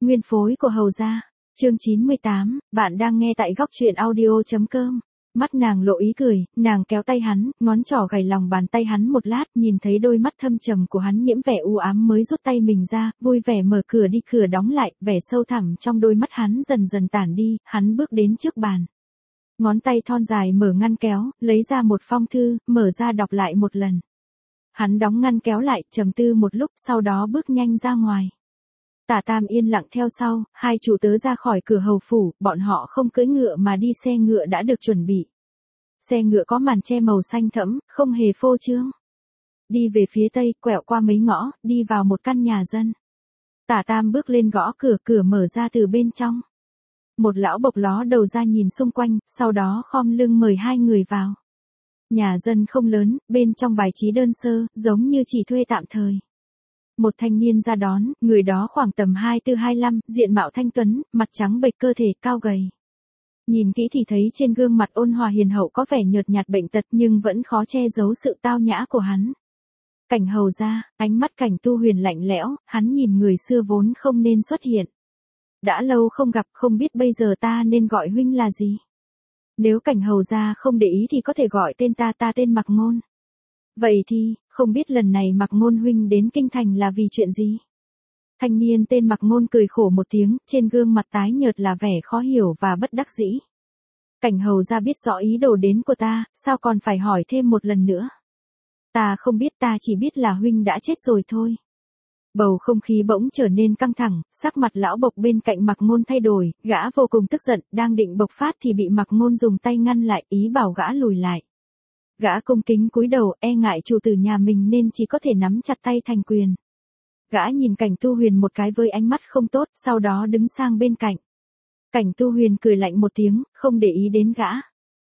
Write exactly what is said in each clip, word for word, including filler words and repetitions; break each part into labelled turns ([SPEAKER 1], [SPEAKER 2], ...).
[SPEAKER 1] Nguyên phối của Hầu gia. Chương chín mươi tám, bạn đang nghe tại góc truyện audio chấm com. Mắt nàng lộ ý cười, nàng kéo tay hắn, ngón trỏ gảy lòng bàn tay hắn một lát, nhìn thấy đôi mắt thâm trầm của hắn nhiễm vẻ u ám mới rút tay mình ra, vui vẻ mở cửa đi, cửa đóng lại, vẻ sâu thẳm trong đôi mắt hắn dần dần tản đi, hắn bước đến trước bàn. Ngón tay thon dài mở ngăn kéo, lấy ra một phong thư, mở ra đọc lại một lần. Hắn đóng ngăn kéo lại, trầm tư một lúc, sau đó bước nhanh ra ngoài. Tả Tam yên lặng theo sau, hai chủ tớ ra khỏi cửa hầu phủ, bọn họ không cưỡi ngựa mà đi xe ngựa đã được chuẩn bị. Xe ngựa có màn che màu xanh thẫm, không hề phô trương. Đi về phía tây, quẹo qua mấy ngõ, đi vào một căn nhà dân. Tả Tam bước lên gõ cửa, cửa mở ra từ bên trong. Một lão bộc ló đầu ra nhìn xung quanh, sau đó khom lưng mời hai người vào. Nhà dân không lớn, bên trong bài trí đơn sơ, giống như chỉ thuê tạm thời. Một thanh niên ra đón, người đó khoảng tầm hai tư hai lăm, diện mạo thanh tuấn, mặt trắng bệch, cơ thể cao gầy. Nhìn kỹ thì thấy trên gương mặt ôn hòa hiền hậu có vẻ nhợt nhạt bệnh tật nhưng vẫn khó che giấu sự tao nhã của hắn. Cảnh Hầu gia, ánh mắt Cảnh Tu Huyền lạnh lẽo, hắn nhìn người xưa vốn không nên xuất hiện. Đã lâu không gặp, không biết bây giờ ta nên gọi huynh là gì? Nếu Cảnh Hầu gia không để ý thì có thể gọi tên ta, ta tên Mạc Ngôn. Vậy thì, không biết lần này Mạc Ngôn huynh đến kinh thành là vì chuyện gì? Thanh niên tên Mạc Ngôn cười khổ một tiếng, trên gương mặt tái nhợt là vẻ khó hiểu và bất đắc dĩ. Cảnh Hầu gia biết rõ ý đồ đến của ta, sao còn phải hỏi thêm một lần nữa? Ta không biết, ta chỉ biết là huynh đã chết rồi thôi. Bầu không khí bỗng trở nên căng thẳng, sắc mặt lão bộc bên cạnh Mạc Ngôn thay đổi, gã vô cùng tức giận, đang định bộc phát thì bị Mạc Ngôn dùng tay ngăn lại, ý bảo gã lùi lại. Gã cung kính cúi đầu, e ngại chủ tử nhà mình nên chỉ có thể nắm chặt tay thành quyền. Gã nhìn Cảnh Tu Huyền một cái với ánh mắt không tốt, sau đó đứng sang bên cạnh. Cảnh Tu Huyền cười lạnh một tiếng, không để ý đến gã.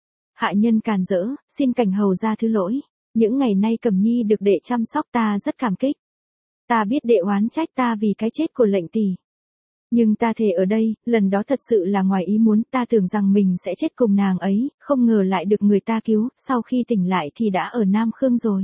[SPEAKER 1] Hạ nhân càn rỡ, xin Cảnh Hầu gia thứ lỗi. Những ngày nay Cẩm Nhi được đệ chăm sóc, ta rất cảm kích. Ta biết đệ oán trách ta vì cái chết của lệnh tỷ. Nhưng ta thề ở đây, lần đó thật sự là ngoài ý muốn, ta tưởng rằng mình sẽ chết cùng nàng ấy, không ngờ lại được người ta cứu, sau khi tỉnh lại thì đã ở Nam Khương rồi.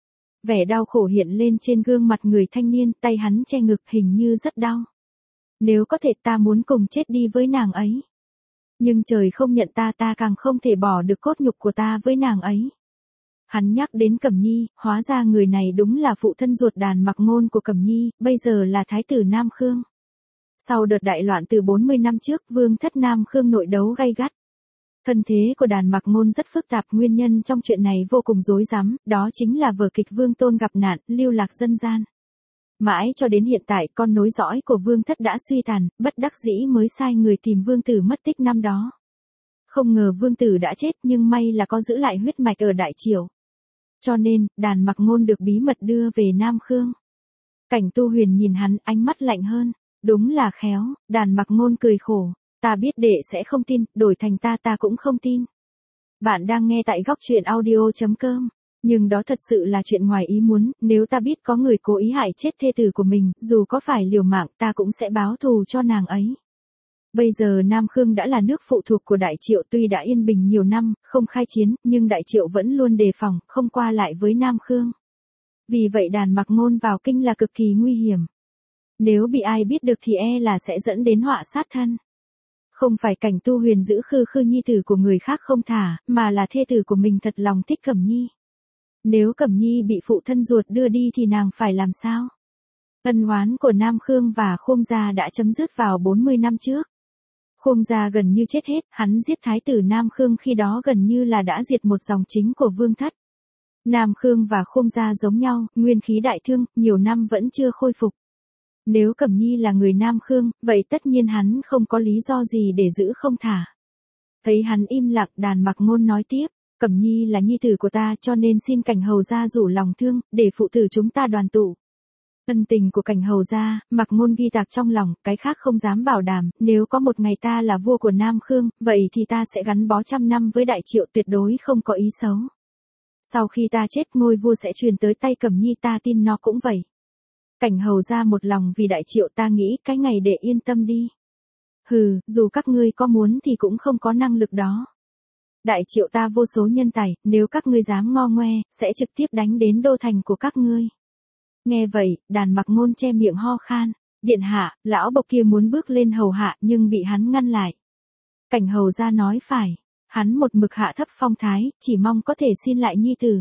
[SPEAKER 1] Vẻ đau khổ hiện lên trên gương mặt người thanh niên, tay hắn che ngực hình như rất đau. Nếu có thể ta muốn cùng chết đi với nàng ấy. Nhưng trời không nhận ta, ta càng không thể bỏ được cốt nhục của ta với nàng ấy. Hắn nhắc đến Cẩm Nhi, hóa ra người này đúng là phụ thân ruột Đàn Mạc Ngôn của Cẩm Nhi, bây giờ là thái tử Nam Khương. Sau đợt đại loạn từ bốn mươi năm trước, vương thất Nam Khương nội đấu gay gắt. Thân thế của Đàn Mạc Ngôn rất phức tạp, nguyên nhân trong chuyện này vô cùng rối rắm, đó chính là vở kịch Vương Tôn gặp nạn, lưu lạc dân gian. Mãi cho đến hiện tại, con nối dõi của vương thất đã suy tàn, bất đắc dĩ mới sai người tìm vương tử mất tích năm đó. Không ngờ vương tử đã chết, nhưng may là có giữ lại huyết mạch ở Đại Triều. Cho nên, Đàn Mạc Ngôn được bí mật đưa về Nam Khương. Cảnh Tu Huyền nhìn hắn, ánh mắt lạnh hơn. Đúng là khéo, Đàn Mạc Ngôn cười khổ. Ta biết đệ sẽ không tin, đổi thành ta ta cũng không tin. Bạn đang nghe tại góc truyện audio chấm com. Nhưng đó thật sự là chuyện ngoài ý muốn, nếu ta biết có người cố ý hại chết thê tử của mình, dù có phải liều mạng ta cũng sẽ báo thù cho nàng ấy. Bây giờ Nam Khương đã là nước phụ thuộc của Đại Triệu, tuy đã yên bình nhiều năm, không khai chiến, nhưng Đại Triệu vẫn luôn đề phòng, không qua lại với Nam Khương. Vì vậy Đàn Mạc Ngôn vào kinh là cực kỳ nguy hiểm. Nếu bị ai biết được thì e là sẽ dẫn đến họa sát thân. Không phải Cảnh Tu Huyền giữ khư khư nhi tử của người khác không thả, mà là thê tử của mình thật lòng thích Cẩm Nhi. Nếu Cẩm Nhi bị phụ thân ruột đưa đi thì nàng phải làm sao? Ân oán của Nam Khương và Khôn gia đã chấm dứt vào bốn mươi năm trước. Khôn gia gần như chết hết, hắn giết thái tử Nam Khương khi đó gần như là đã diệt một dòng chính của vương thất. Nam Khương và Khôn gia giống nhau, nguyên khí đại thương, nhiều năm vẫn chưa khôi phục. Nếu Cẩm Nhi là người Nam Khương, vậy tất nhiên hắn không có lý do gì để giữ không thả. Thấy hắn im lặng, Đàn Mạc Ngôn nói tiếp, Cẩm Nhi là nhi tử của ta, cho nên xin Cảnh Hầu gia rủ lòng thương, để phụ tử chúng ta đoàn tụ. Ân tình của Cảnh Hầu gia, Mạc Ngôn ghi tạc trong lòng, cái khác không dám bảo đảm, nếu có một ngày ta là vua của Nam Khương, vậy thì ta sẽ gắn bó trăm năm với Đại Triệu, tuyệt đối không có ý xấu. Sau khi ta chết, ngôi vua sẽ truyền tới tay Cẩm Nhi, ta tin nó cũng vậy. Cảnh Hầu gia một lòng vì Đại Triệu, ta nghĩ cái ngày để yên tâm đi. Hừ, dù các ngươi có muốn thì cũng không có năng lực đó. Đại Triệu ta vô số nhân tài, nếu các ngươi dám ngo ngoe, sẽ trực tiếp đánh đến đô thành của các ngươi. Nghe vậy, Đàn Mạc Ngôn che miệng ho khan. Điện hạ, lão bộc kia muốn bước lên hầu hạ nhưng bị hắn ngăn lại. Cảnh hầu ra nói phải, hắn một mực hạ thấp phong thái, chỉ mong có thể xin lại nhi tử.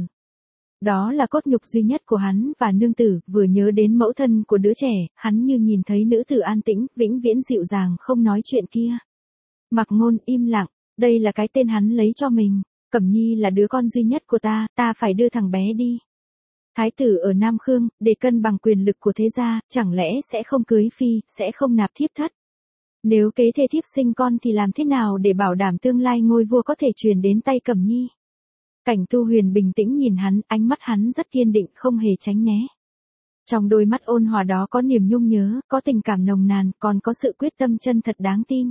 [SPEAKER 1] Đó là cốt nhục duy nhất của hắn và nương tử, vừa nhớ đến mẫu thân của đứa trẻ, hắn như nhìn thấy nữ tử an tĩnh, vĩnh viễn dịu dàng không nói chuyện kia. Mặc Ngôn im lặng, đây là cái tên hắn lấy cho mình, Cẩm Nhi là đứa con duy nhất của ta, ta phải đưa thằng bé đi. Thái tử ở Nam Khương, để cân bằng quyền lực của thế gia, chẳng lẽ sẽ không cưới phi, sẽ không nạp thiếp thất. Nếu kế thê thiếp sinh con thì làm thế nào để bảo đảm tương lai ngôi vua có thể truyền đến tay Cẩm Nhi? Cảnh Tu Huyền bình tĩnh nhìn hắn, ánh mắt hắn rất kiên định, không hề tránh né. Trong đôi mắt ôn hòa đó có niềm nhung nhớ, có tình cảm nồng nàn, còn có sự quyết tâm chân thật đáng tin.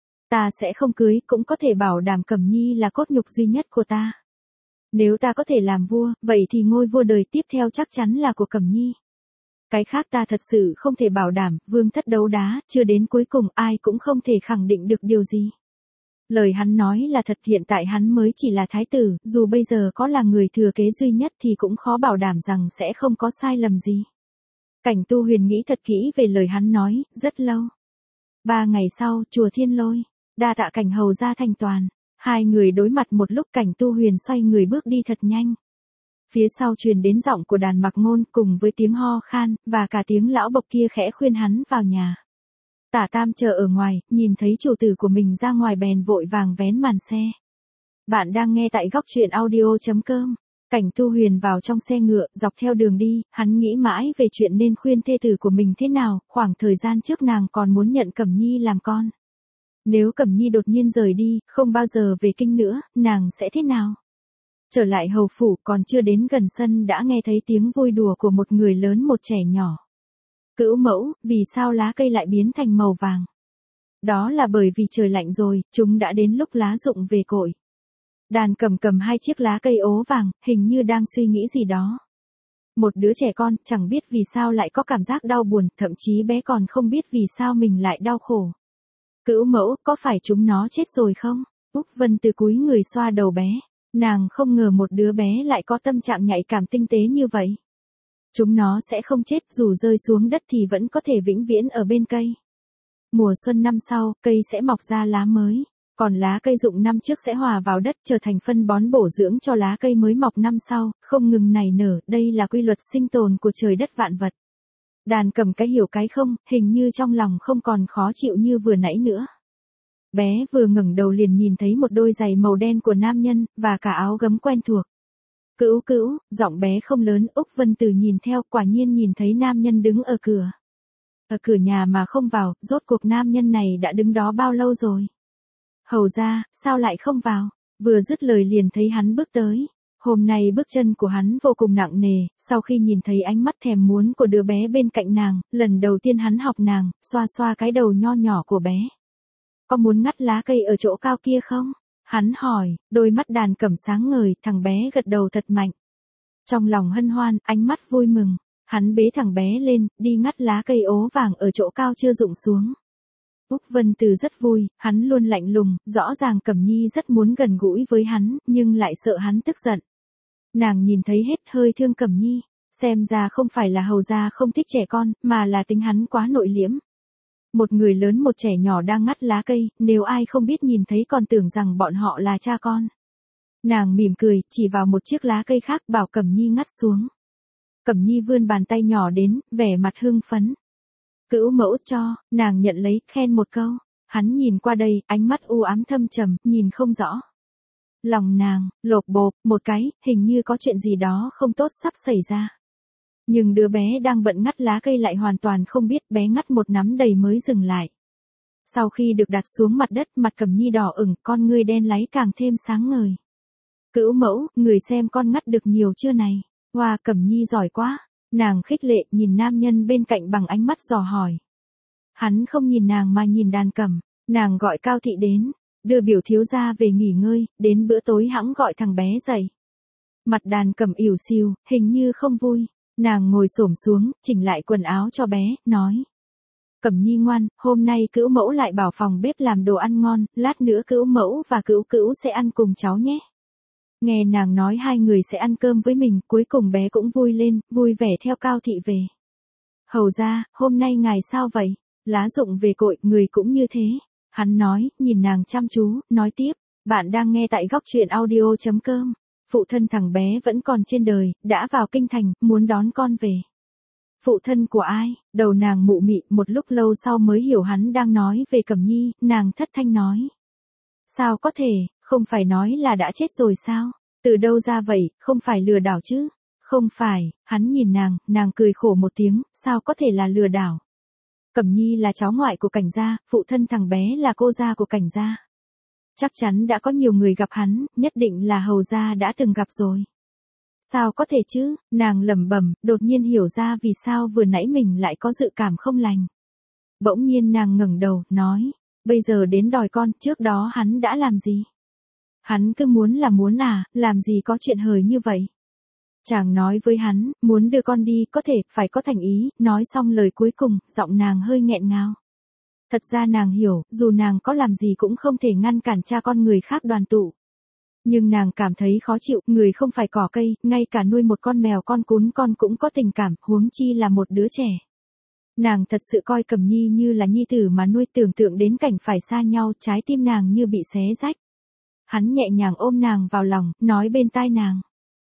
[SPEAKER 1] Ta sẽ không cưới, cũng có thể bảo đảm Cẩm Nhi là cốt nhục duy nhất của ta. Nếu ta có thể làm vua, vậy thì ngôi vua đời tiếp theo chắc chắn là của Cẩm Nhi. Cái khác ta thật sự không thể bảo đảm, vương thất đấu đá, chưa đến cuối cùng ai cũng không thể khẳng định được điều gì. Lời hắn nói là thật, hiện tại hắn mới chỉ là thái tử, dù bây giờ có là người thừa kế duy nhất thì cũng khó bảo đảm rằng sẽ không có sai lầm gì. Cảnh Tu Huyền nghĩ thật kỹ về lời hắn nói, rất lâu. Ba ngày sau, chùa Thiên Lôi, đa tạ cảnh hầu ra thành toàn. Hai người đối mặt một lúc, Cảnh Tu Huyền xoay người bước đi thật nhanh. Phía sau truyền đến giọng của Đàn Mặc Ngôn cùng với tiếng ho khan, và cả tiếng lão bộc kia khẽ khuyên hắn vào nhà. Tả Tam chờ ở ngoài, nhìn thấy chủ tử của mình ra ngoài bèn vội vàng vén màn xe. Bạn đang nghe tại góc truyện audio chấm com. Cảnh Tu Huyền vào trong xe ngựa, dọc theo đường đi, hắn nghĩ mãi về chuyện nên khuyên thê tử của mình thế nào, khoảng thời gian trước nàng còn muốn nhận Cẩm Nhi làm con. Nếu Cẩm Nhi đột nhiên rời đi, không bao giờ về kinh nữa, nàng sẽ thế nào? Trở lại hầu phủ, còn chưa đến gần sân đã nghe thấy tiếng vui đùa của một người lớn một trẻ nhỏ. Cữu mẫu, vì sao lá cây lại biến thành màu vàng? Đó là bởi vì trời lạnh rồi, chúng đã đến lúc lá rụng về cội. Đàn cầm cầm hai chiếc lá cây ố vàng, hình như đang suy nghĩ gì đó. Một đứa trẻ con, chẳng biết vì sao lại có cảm giác đau buồn, thậm chí bé còn không biết vì sao mình lại đau khổ. Cữu mẫu, có phải chúng nó chết rồi không? Úc Vân từ cúi người xoa đầu bé. Nàng không ngờ một đứa bé lại có tâm trạng nhạy cảm tinh tế như vậy. Chúng nó sẽ không chết, dù rơi xuống đất thì vẫn có thể vĩnh viễn ở bên cây. Mùa xuân năm sau, cây sẽ mọc ra lá mới. Còn lá cây rụng năm trước sẽ hòa vào đất trở thành phân bón bổ dưỡng cho lá cây mới mọc năm sau, không ngừng nảy nở, đây là quy luật sinh tồn của trời đất vạn vật. Đàn cầm cái hiểu cái không, hình như trong lòng không còn khó chịu như vừa nãy nữa. Bé vừa ngẩng đầu liền nhìn thấy một đôi giày màu đen của nam nhân, và cả áo gấm quen thuộc. Cữu cữu, giọng bé không lớn, Úc Vân Từ nhìn theo, quả nhiên nhìn thấy nam nhân đứng ở cửa. Ở cửa nhà mà không vào, rốt cuộc nam nhân này đã đứng đó bao lâu rồi? Hầu ra, sao lại không vào? Vừa dứt lời liền thấy hắn bước tới. Hôm nay bước chân của hắn vô cùng nặng nề, sau khi nhìn thấy ánh mắt thèm muốn của đứa bé bên cạnh nàng, lần đầu tiên hắn học nàng, xoa xoa cái đầu nho nhỏ của bé. Có muốn ngắt lá cây ở chỗ cao kia không? Hắn hỏi, đôi mắt đàn cẩm sáng ngời, thằng bé gật đầu thật mạnh. Trong lòng hân hoan, ánh mắt vui mừng, hắn bế thằng bé lên, đi ngắt lá cây ố vàng ở chỗ cao chưa rụng xuống. Úc Vân Từ rất vui, hắn luôn lạnh lùng, rõ ràng Cẩm Nhi rất muốn gần gũi với hắn, nhưng lại sợ hắn tức giận. Nàng nhìn thấy hết hơi thương Cẩm Nhi, xem ra không phải là hầu gia không thích trẻ con, mà là tính hắn quá nội liễm. Một người lớn một trẻ nhỏ đang ngắt lá cây, nếu ai không biết nhìn thấy còn tưởng rằng bọn họ là cha con. Nàng mỉm cười, chỉ vào một chiếc lá cây khác bảo Cẩm Nhi ngắt xuống. Cẩm Nhi vươn bàn tay nhỏ đến, vẻ mặt hưng phấn. Cữu mẫu cho, nàng nhận lấy, khen một câu. Hắn nhìn qua đây, ánh mắt u ám thâm trầm, nhìn không rõ. Lòng nàng, lộp bộp, một cái, hình như có chuyện gì đó không tốt sắp xảy ra. Nhưng đứa bé đang bận ngắt lá cây lại hoàn toàn không biết, bé ngắt một nắm đầy mới dừng lại. Sau khi được đặt xuống mặt đất, mặt Cẩm Nhi đỏ ửng, con ngươi đen láy càng thêm sáng ngời. Cữu mẫu, người xem con ngắt được nhiều chưa này? Wow, Cẩm Nhi giỏi quá. Nàng khích lệ, nhìn nam nhân bên cạnh bằng ánh mắt dò hỏi. Hắn không nhìn nàng mà nhìn đàn cẩm, nàng gọi Cao Thị đến, đưa biểu thiếu gia về nghỉ ngơi, đến bữa tối hẵng gọi thằng bé dậy. Mặt đàn cẩm ỉu xìu, hình như không vui, nàng ngồi xổm xuống, chỉnh lại quần áo cho bé, nói. Cẩm Nhi ngoan, hôm nay Cữu mẫu lại bảo phòng bếp làm đồ ăn ngon, lát nữa Cữu mẫu và Cữu Cữu sẽ ăn cùng cháu nhé. Nghe nàng nói hai người sẽ ăn cơm với mình, cuối cùng bé cũng vui lên, vui vẻ theo Cao Thị về. Hầu ra, hôm nay ngài sao vậy? Lá rụng về cội, người cũng như thế. Hắn nói, nhìn nàng chăm chú, nói tiếp, bạn đang nghe tại góc truyện audio.com. Phụ thân thằng bé vẫn còn trên đời, đã vào kinh thành, muốn đón con về. Phụ thân của ai? Đầu nàng mụ mị, một lúc lâu sau mới hiểu hắn đang nói về Cẩm Nhi, nàng thất thanh nói. Sao có thể, không phải nói là đã chết rồi sao? Từ đâu ra vậy, không phải lừa đảo chứ? Không phải, hắn nhìn nàng, nàng cười khổ một tiếng, sao có thể là lừa đảo? Cẩm Nhi là cháu ngoại của Cảnh gia, phụ thân thằng bé là cô gia của Cảnh gia. Chắc chắn đã có nhiều người gặp hắn, nhất định là hầu gia đã từng gặp rồi. Sao có thể chứ, nàng lẩm bẩm, đột nhiên hiểu ra vì sao vừa nãy mình lại có dự cảm không lành. Bỗng nhiên nàng ngẩng đầu, nói, bây giờ đến đòi con, trước đó hắn đã làm gì? Hắn cứ muốn là muốn à, làm gì có chuyện hời như vậy? Chàng nói với hắn, muốn đưa con đi, có thể, phải có thành ý, nói xong lời cuối cùng, giọng nàng hơi nghẹn ngào. Thật ra nàng hiểu, dù nàng có làm gì cũng không thể ngăn cản cha con người khác đoàn tụ. Nhưng nàng cảm thấy khó chịu, người không phải cỏ cây, ngay cả nuôi một con mèo con cún con cũng có tình cảm, huống chi là một đứa trẻ. Nàng thật sự coi Cẩm Nhi như là nhi tử mà nuôi, tưởng tượng đến cảnh phải xa nhau, trái tim nàng như bị xé rách. Hắn nhẹ nhàng ôm nàng vào lòng, nói bên tai nàng.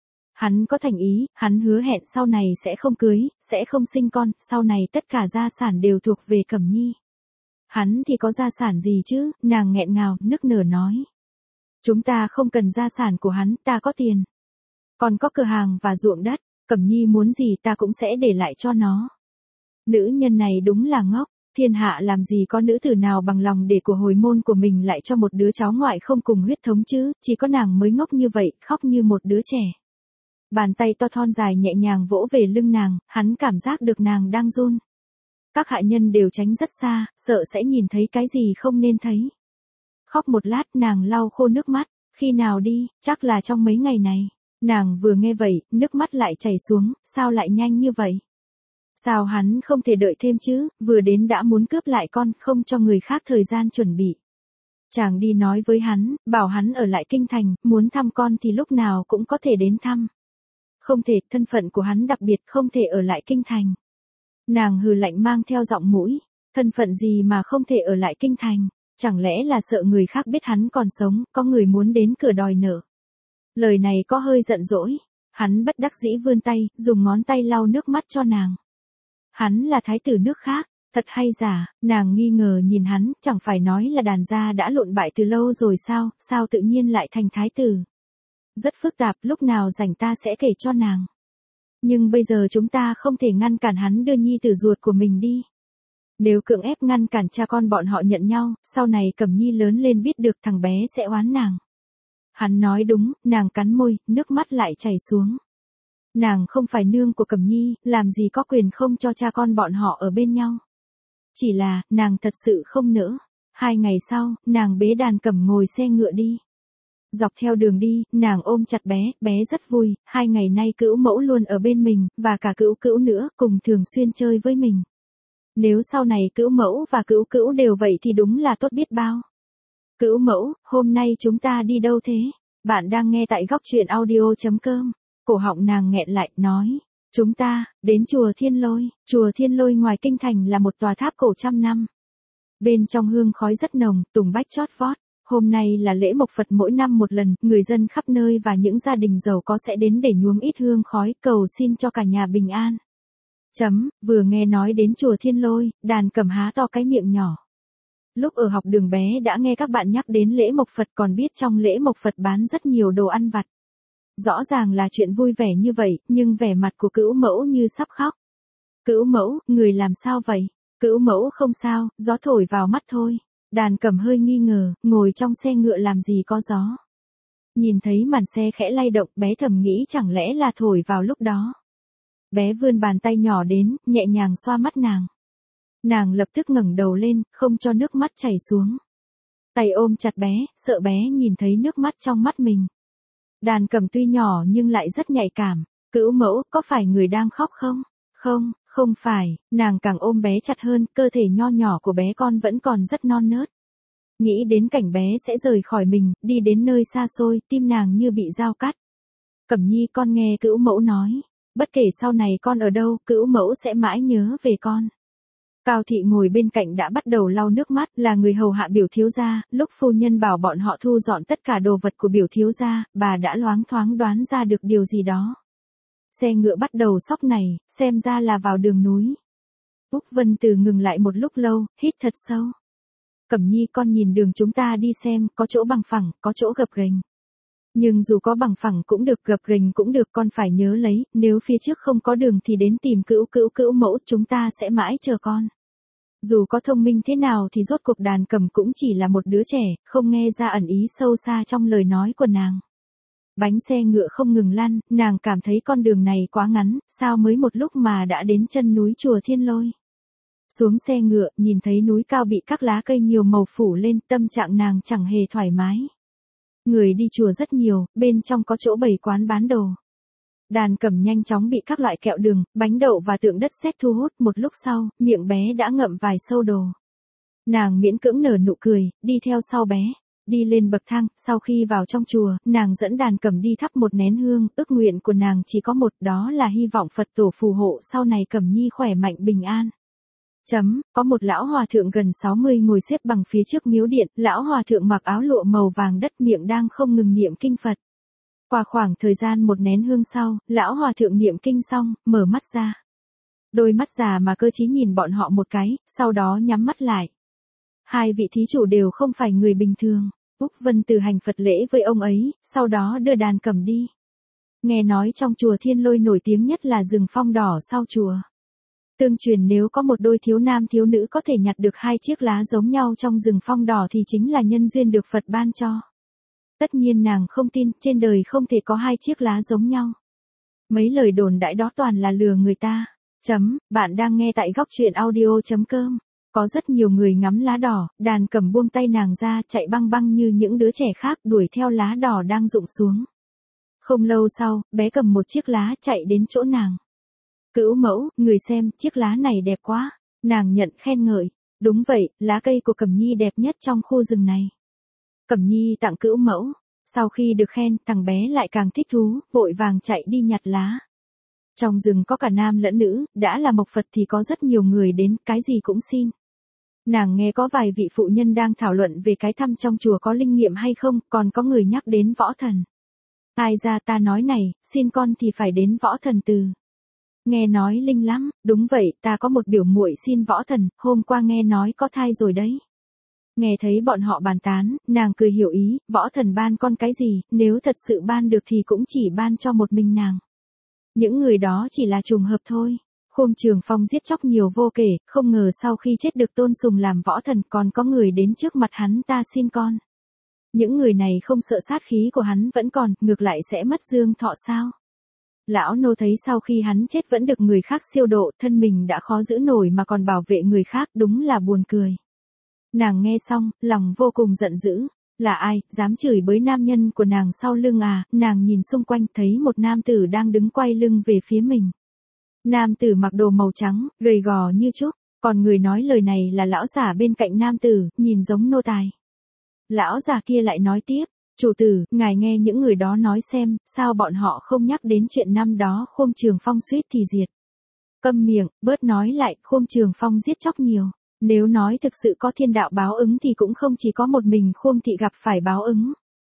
[SPEAKER 1] Hắn có thành ý, hắn hứa hẹn sau này sẽ không cưới, sẽ không sinh con, sau này tất cả gia sản đều thuộc về Cẩm Nhi. Hắn thì có gia sản gì chứ, nàng nghẹn ngào, nức nở nói. Chúng ta không cần gia sản của hắn, ta có tiền. Còn có cửa hàng và ruộng đất, Cẩm Nhi muốn gì ta cũng sẽ để lại cho nó. Nữ nhân này đúng là ngốc, thiên hạ làm gì có nữ tử nào bằng lòng để của hồi môn của mình lại cho một đứa cháu ngoại không cùng huyết thống chứ, chỉ có nàng mới ngốc như vậy, khóc như một đứa trẻ. Bàn tay to thon dài nhẹ nhàng vỗ về lưng nàng, hắn cảm giác được nàng đang run. Các hạ nhân đều tránh rất xa, sợ sẽ nhìn thấy cái gì không nên thấy. Khóc một lát nàng lau khô nước mắt, khi nào đi, chắc là trong mấy ngày này. Nàng vừa nghe vậy, nước mắt lại chảy xuống, sao lại nhanh như vậy? Sao hắn không thể đợi thêm chứ, vừa đến đã muốn cướp lại con, không cho người khác thời gian chuẩn bị. Chàng đi nói với hắn, bảo hắn ở lại kinh thành, muốn thăm con thì lúc nào cũng có thể đến thăm. Không thể, thân phận của hắn đặc biệt, không thể ở lại kinh thành. Nàng hừ lạnh mang theo giọng mũi, thân phận gì mà không thể ở lại kinh thành, chẳng lẽ là sợ người khác biết hắn còn sống, có người muốn đến cửa đòi nợ. Lời này có hơi giận dỗi, hắn bất đắc dĩ vươn tay, dùng ngón tay lau nước mắt cho nàng. Hắn là thái tử nước khác, thật hay giả, nàng nghi ngờ nhìn hắn, chẳng phải nói là đàn gia đã lộn bại từ lâu rồi sao, sao tự nhiên lại thành thái tử. Rất phức tạp, lúc nào rảnh ta sẽ kể cho nàng. Nhưng bây giờ chúng ta không thể ngăn cản hắn đưa nhi tử ruột của mình đi. Nếu cưỡng ép ngăn cản cha con bọn họ nhận nhau, sau này Cẩm Nhi lớn lên biết được thằng bé sẽ oán nàng. Hắn nói đúng, nàng cắn môi, nước mắt lại chảy xuống. Nàng không phải nương của Cẩm Nhi, làm gì có quyền không cho cha con bọn họ ở bên nhau. Chỉ là, nàng thật sự không nỡ. Hai ngày sau, nàng bế Đàn Cẩm ngồi xe ngựa đi. Dọc theo đường đi, nàng ôm chặt bé, bé rất vui, hai ngày nay Cữu Mẫu luôn ở bên mình, và cả Cữu Cữu nữa, cùng thường xuyên chơi với mình. Nếu sau này Cữu Mẫu và Cữu Cữu đều vậy thì đúng là tốt biết bao. Cữu Mẫu, hôm nay chúng ta đi đâu thế? Bạn đang nghe tại góc truyện audio.com. Cổ họng nàng nghẹn lại, nói. Chúng ta, đến chùa Thiên Lôi. Chùa Thiên Lôi ngoài kinh thành là một tòa tháp cổ trăm năm. Bên trong hương khói rất nồng, tùng bách chót vót. Hôm nay là lễ mộc Phật mỗi năm một lần, người dân khắp nơi và những gia đình giàu có sẽ đến để nhuốm ít hương khói, cầu xin cho cả nhà bình an. Chấm, vừa nghe nói đến chùa Thiên Lôi, Đàn Cẩm há to cái miệng nhỏ. Lúc ở học đường bé đã nghe các bạn nhắc đến lễ mộc Phật, còn biết trong lễ mộc Phật bán rất nhiều đồ ăn vặt. Rõ ràng là chuyện vui vẻ như vậy, nhưng vẻ mặt của Cữu Mẫu như sắp khóc. Cữu Mẫu, người làm sao vậy? Cữu Mẫu không sao, gió thổi vào mắt thôi. Đàn Cẩm hơi nghi ngờ, ngồi trong xe ngựa làm gì có gió. Nhìn thấy màn xe khẽ lay động, bé thầm nghĩ chẳng lẽ là thổi vào lúc đó. Bé vươn bàn tay nhỏ đến, nhẹ nhàng xoa mắt nàng. Nàng lập tức ngẩng đầu lên, không cho nước mắt chảy xuống. Tay ôm chặt bé, sợ bé nhìn thấy nước mắt trong mắt mình. Đàn Cẩm tuy nhỏ nhưng lại rất nhạy cảm. Cữu Mẫu, có phải người đang khóc không? Không, không phải, nàng càng ôm bé chặt hơn, cơ thể nho nhỏ của bé con vẫn còn rất non nớt. Nghĩ đến cảnh bé sẽ rời khỏi mình, đi đến nơi xa xôi, tim nàng như bị dao cắt. Cẩm Nhi, con nghe Cữu Mẫu nói. Bất kể sau này con ở đâu, cữu mẫu sẽ mãi nhớ về con. Cao thị ngồi bên cạnh đã bắt đầu lau nước mắt, là người hầu hạ biểu thiếu gia, lúc phu nhân bảo bọn họ thu dọn tất cả đồ vật của biểu thiếu gia, bà đã loáng thoáng đoán ra được điều gì đó. Xe ngựa bắt đầu xóc này, xem ra là vào đường núi. Úc Vân Từ ngừng lại một lúc lâu, hít thật sâu. Cẩm Nhi, con nhìn đường chúng ta đi xem, có chỗ bằng phẳng, có chỗ gập ghềnh. Nhưng dù có bằng phẳng cũng được, gập ghềnh cũng được, con phải nhớ lấy, nếu phía trước không có đường thì đến tìm cữu cữu cữu mẫu, chúng ta sẽ mãi chờ con. Dù có thông minh thế nào thì rốt cuộc Đàn Cẩm cũng chỉ là một đứa trẻ, không nghe ra ẩn ý sâu xa trong lời nói của nàng. Bánh xe ngựa không ngừng lăn, nàng cảm thấy con đường này quá ngắn, sao mới một lúc mà đã đến chân núi chùa Thiên Lôi. Xuống xe ngựa, nhìn thấy núi cao bị các lá cây nhiều màu phủ lên, tâm trạng nàng chẳng hề thoải mái. Người đi chùa rất nhiều, bên trong có chỗ bày quán bán đồ. Đàn Cẩm nhanh chóng bị các loại kẹo đường, bánh đậu và tượng đất sét thu hút, một lúc sau, miệng bé đã ngậm vài sâu đồ. Nàng miễn cưỡng nở nụ cười, đi theo sau bé. Đi lên bậc thang, sau khi vào trong chùa, nàng dẫn Đàn Cẩm đi thắp một nén hương, ước nguyện của nàng chỉ có một, đó là hy vọng Phật tổ phù hộ sau này Cẩm Nhi khỏe mạnh bình an. Chấm, có một lão hòa thượng gần sáu mươi ngồi xếp bằng phía trước miếu điện, lão hòa thượng mặc áo lụa màu vàng đất, miệng đang không ngừng niệm kinh Phật. Qua khoảng thời gian một nén hương sau, lão hòa thượng niệm kinh xong, mở mắt ra. Đôi mắt già mà cơ trí nhìn bọn họ một cái, sau đó nhắm mắt lại. Hai vị thí chủ đều không phải người bình thường. Úc Vân Từ hành Phật lễ với ông ấy, sau đó đưa Đàn Cẩm đi. Nghe nói trong chùa Thiên Lôi nổi tiếng nhất là rừng phong đỏ sau chùa. Tương truyền nếu có một đôi thiếu nam thiếu nữ có thể nhặt được hai chiếc lá giống nhau trong rừng phong đỏ thì chính là nhân duyên được Phật ban cho. Tất nhiên nàng không tin, trên đời không thể có hai chiếc lá giống nhau. Mấy lời đồn đãi đó toàn là lừa người ta. Chấm, bạn đang nghe tại góc truyện audio chấm com. Có rất nhiều người ngắm lá đỏ, Đàn Cẩm buông tay nàng ra, chạy băng băng như những đứa trẻ khác, đuổi theo lá đỏ đang rụng xuống. Không lâu sau, bé cầm một chiếc lá chạy đến chỗ nàng. Cữu mẫu, người xem, chiếc lá này đẹp quá. Nàng nhận khen ngợi. Đúng vậy, lá cây của Cẩm Nhi đẹp nhất trong khu rừng này. Cẩm Nhi tặng cữu mẫu. Sau khi được khen, thằng bé lại càng thích thú, vội vàng chạy đi nhặt lá. Trong rừng có cả nam lẫn nữ, đã là mộc Phật thì có rất nhiều người đến, cái gì cũng xin. Nàng nghe có vài vị phụ nhân đang thảo luận về cái thăm trong chùa có linh nghiệm hay không, còn có người nhắc đến võ thần. Ai ra ta nói này, xin con thì phải đến võ thần từ. Nghe nói linh lắm, đúng vậy, ta có một biểu muội xin võ thần, hôm qua nghe nói có thai rồi đấy. Nghe thấy bọn họ bàn tán, nàng cười hiểu ý, võ thần ban con cái gì, nếu thật sự ban được thì cũng chỉ ban cho một mình nàng. Những người đó chỉ là trùng hợp thôi. Khuông Trường Phong giết chóc nhiều vô kể, không ngờ sau khi chết được tôn sùng làm võ thần còn có người đến trước mặt hắn ta xin con. Những người này không sợ sát khí của hắn vẫn còn, ngược lại sẽ mất dương thọ sao? Lão nô thấy sau khi hắn chết vẫn được người khác siêu độ, thân mình đã khó giữ nổi mà còn bảo vệ người khác, đúng là buồn cười. Nàng nghe xong, lòng vô cùng giận dữ. Là ai, dám chửi bới nam nhân của nàng sau lưng à? Nàng nhìn xung quanh thấy một nam tử đang đứng quay lưng về phía mình. Nam tử mặc đồ màu trắng, gầy gò như trúc, còn người nói lời này là lão giả bên cạnh nam tử, nhìn giống nô tài. Lão già kia lại nói tiếp, chủ tử, ngài nghe những người đó nói xem, sao bọn họ không nhắc đến chuyện năm đó Khuông Trường Phong suýt thì diệt. Câm miệng, bớt nói lại, Khuông Trường Phong giết chóc nhiều. Nếu nói thực sự có thiên đạo báo ứng thì cũng không chỉ có một mình Khuông thị gặp phải báo ứng.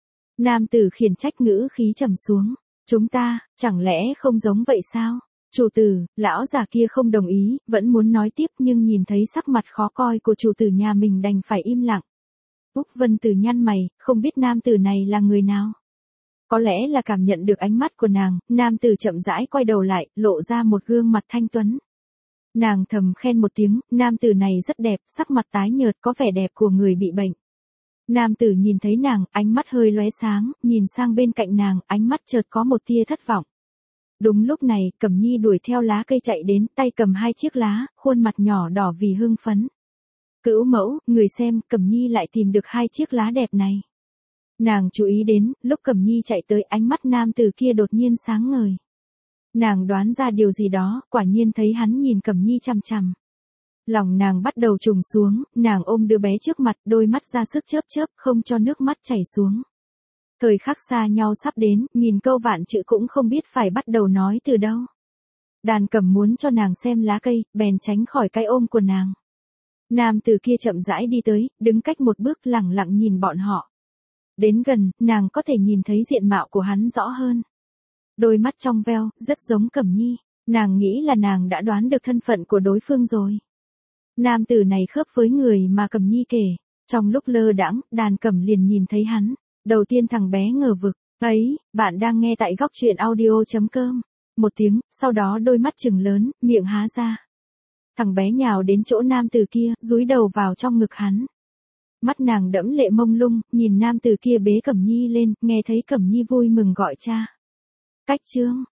[SPEAKER 1] Nam tử khiển trách ngữ khí trầm xuống. Chúng ta, chẳng lẽ không giống vậy sao? Chủ tử, lão già kia không đồng ý, vẫn muốn nói tiếp nhưng nhìn thấy sắc mặt khó coi của chủ tử nhà mình đành phải im lặng. Úc Vân Từ nhăn mày, không biết nam tử này là người nào. Có lẽ là cảm nhận được ánh mắt của nàng, nam tử chậm rãi quay đầu lại, lộ ra một gương mặt thanh tuấn. Nàng thầm khen một tiếng, nam tử này rất đẹp, sắc mặt tái nhợt có vẻ đẹp của người bị bệnh. Nam tử nhìn thấy nàng, ánh mắt hơi lóe sáng, nhìn sang bên cạnh nàng, ánh mắt chợt có một tia thất vọng. Đúng lúc này, Cẩm Nhi đuổi theo lá cây chạy đến, tay cầm hai chiếc lá, khuôn mặt nhỏ đỏ vì hưng phấn. Cữu mẫu, người xem, Cẩm Nhi lại tìm được hai chiếc lá đẹp này. Nàng chú ý đến, lúc Cẩm Nhi chạy tới, ánh mắt nam tử kia đột nhiên sáng ngời. Nàng đoán ra điều gì đó, quả nhiên thấy hắn nhìn Cẩm Nhi chằm chằm. Lòng nàng bắt đầu trùng xuống, nàng ôm đứa bé trước mặt, đôi mắt ra sức chớp chớp, không cho nước mắt chảy xuống. Thời khắc xa nhau sắp đến, nghìn câu vạn chữ cũng không biết phải bắt đầu nói từ đâu. Đàn Cẩm muốn cho nàng xem lá cây, bèn tránh khỏi cái ôm của nàng. Nam tử kia chậm rãi đi tới, đứng cách một bước lẳng lặng nhìn bọn họ. Đến gần, nàng có thể nhìn thấy diện mạo của hắn rõ hơn. Đôi mắt trong veo, rất giống Cẩm Nhi. Nàng nghĩ là nàng đã đoán được thân phận của đối phương rồi. Nam tử này khớp với người mà Cẩm Nhi kể. Trong lúc lơ đãng, Đàn Cẩm liền nhìn thấy hắn. Đầu tiên thằng bé ngờ vực. Ấy, bạn đang nghe tại góc truyện audio.com. Một tiếng, sau đó đôi mắt trừng lớn, miệng há ra. Thằng bé nhào đến chỗ nam tử kia, dúi đầu vào trong ngực hắn. Mắt nàng đẫm lệ mông lung, nhìn nam tử kia bế Cẩm Nhi lên, nghe thấy Cẩm Nhi vui mừng gọi cha. Cách chương